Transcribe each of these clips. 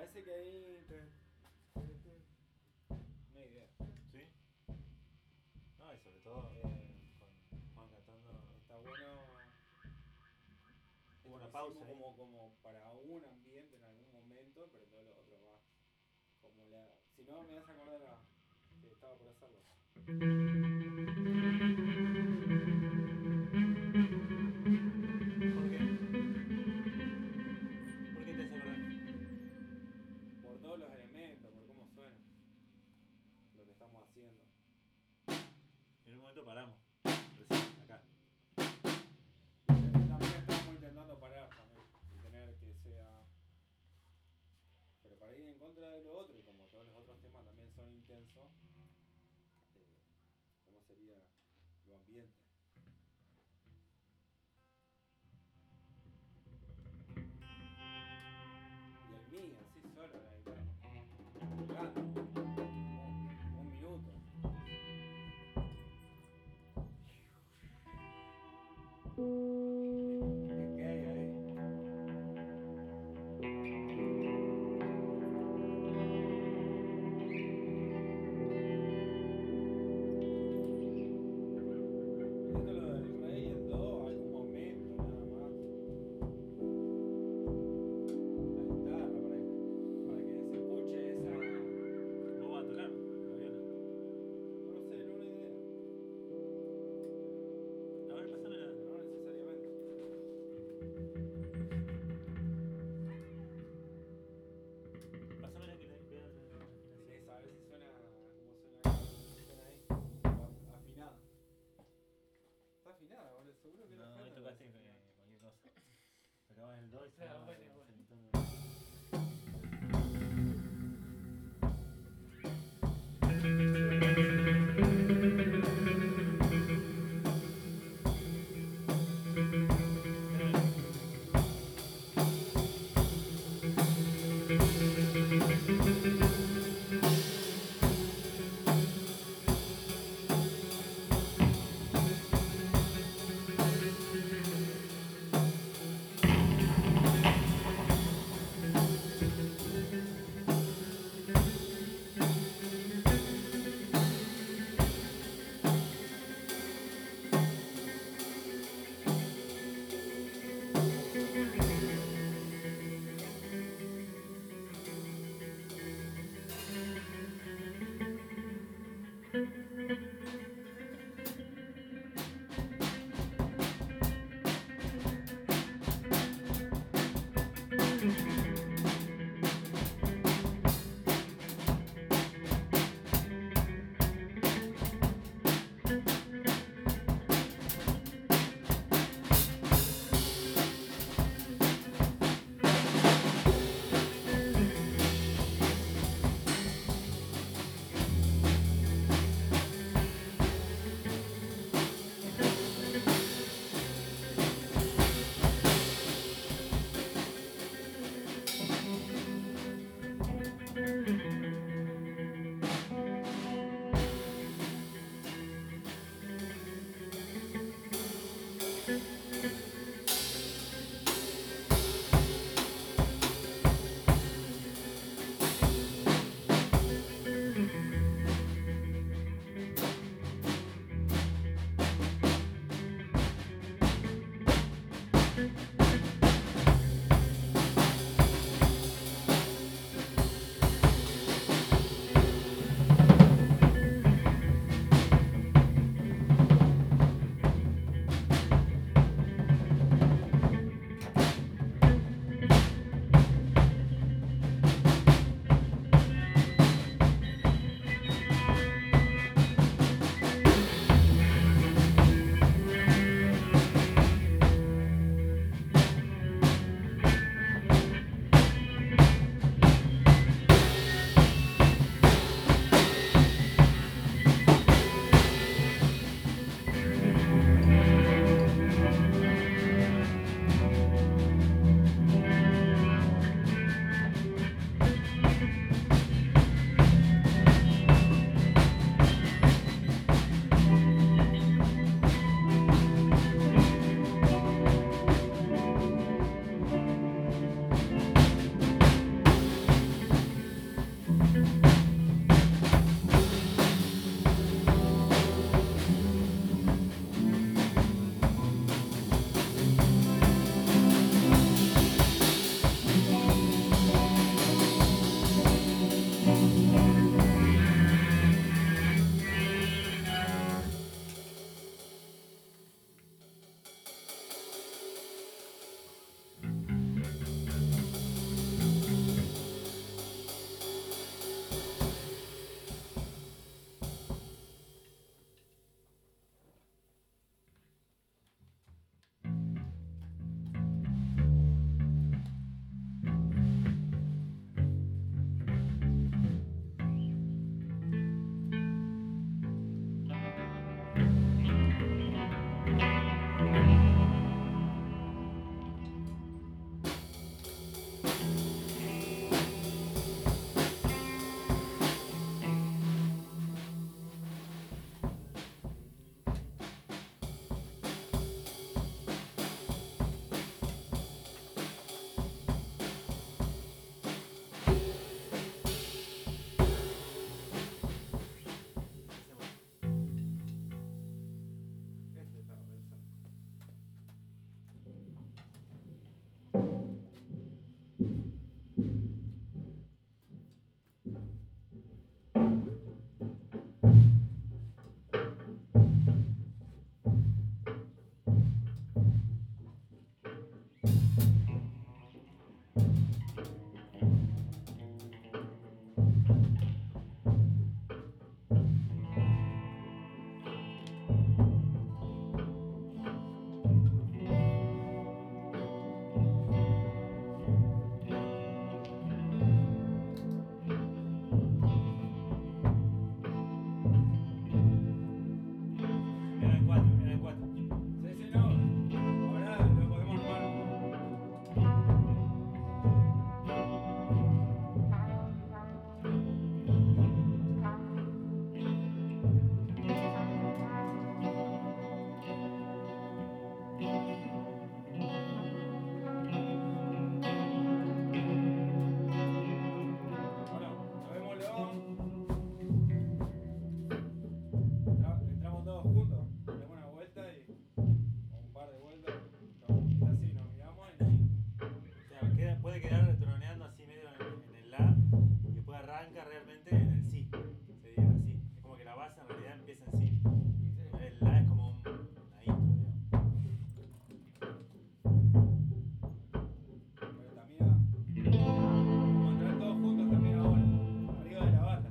parece que ahí... Una idea. ¿Sí? No, y sobre todo con Juan cantando. Está bueno. Hubo una Lo pausa hicimos ahí. como para un ambiente en algún momento, pero todo lo otro va. Como la. Si no me vas a acordar que estaba por hacerlo. ¿Por qué? ¿Por qué te hace acordar? Por todos los elementos, por cómo suena. Lo que estamos haciendo. En un momento paramos. Recién, acá. También estamos intentando parar también. Y tener que sea. Pero para ir en contra de lo otro, y como todos los otros temas también son intensos, ¿cómo sería lo ambiente? Y el mío, así solo, la guitarra. Jugando. Un minuto. ¿Qué hay ahí? Esto lo del rey en do, algún momento nada más. La guitarra, para que se escuche esa. ¿Vos vas a tocar la viola? No sé, no una idea. A ver, pásamela. No necesariamente. Pásamela que la vea la afinación. Esa, a ver si suena como suena acá. Suena ahí. Afinada. Está afinada, boludo. Seguro que No, la ahí gente tocaste lo hace. cualquier cosa. Tocabas el do y Claro, sonaba bueno, el bueno. semitono. puede quedar troneando así medio en el la y después arranca realmente en el si. Sería así. Es como que la base en realidad empieza en si. El la es como una intro, digamos. Pero también vamos a entrar todos juntos también ahora. Arriba de la bata.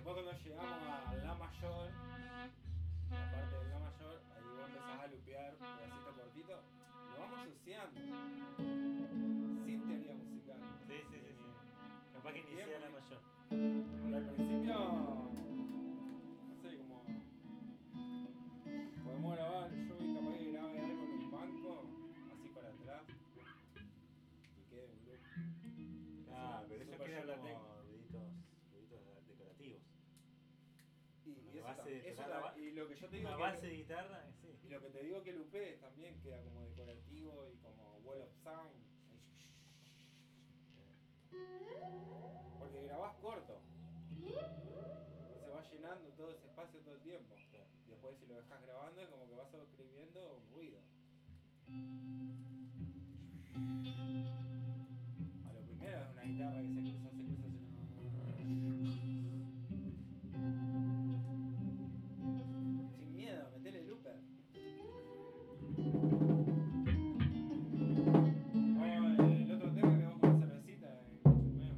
después cuando llegamos a La Mayor, la parte de La Mayor, ahí vos empezás a lupear pedacito cortito, lo vamos asociando, sin teoría musical. Sí, sí, sí, sí. Capaz que ni sea la mayor. Y al principio, no sé, como podemos grabar, yo vi capaz que grabe algo en un banco, así para atrás, y quede un loop. Ah, pero eso Super queda Yolatex. como ruiditos decorativos. Y Una eso, base de eso tocar la y lo que yo te digo una que base de guitarra, sí. y lo que te digo que lupees también queda como decorativo y como wall of sound. Porque grabás corto. Y se va llenando todo ese espacio todo el tiempo. Claro. Y después si lo dejas grabando es como que vas escribiendo un ruido. A lo primero es una guitarra que se cruza, sin miedo, metele looper. El otro tema que vamos con la cervecita en Chumeo.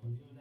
tiene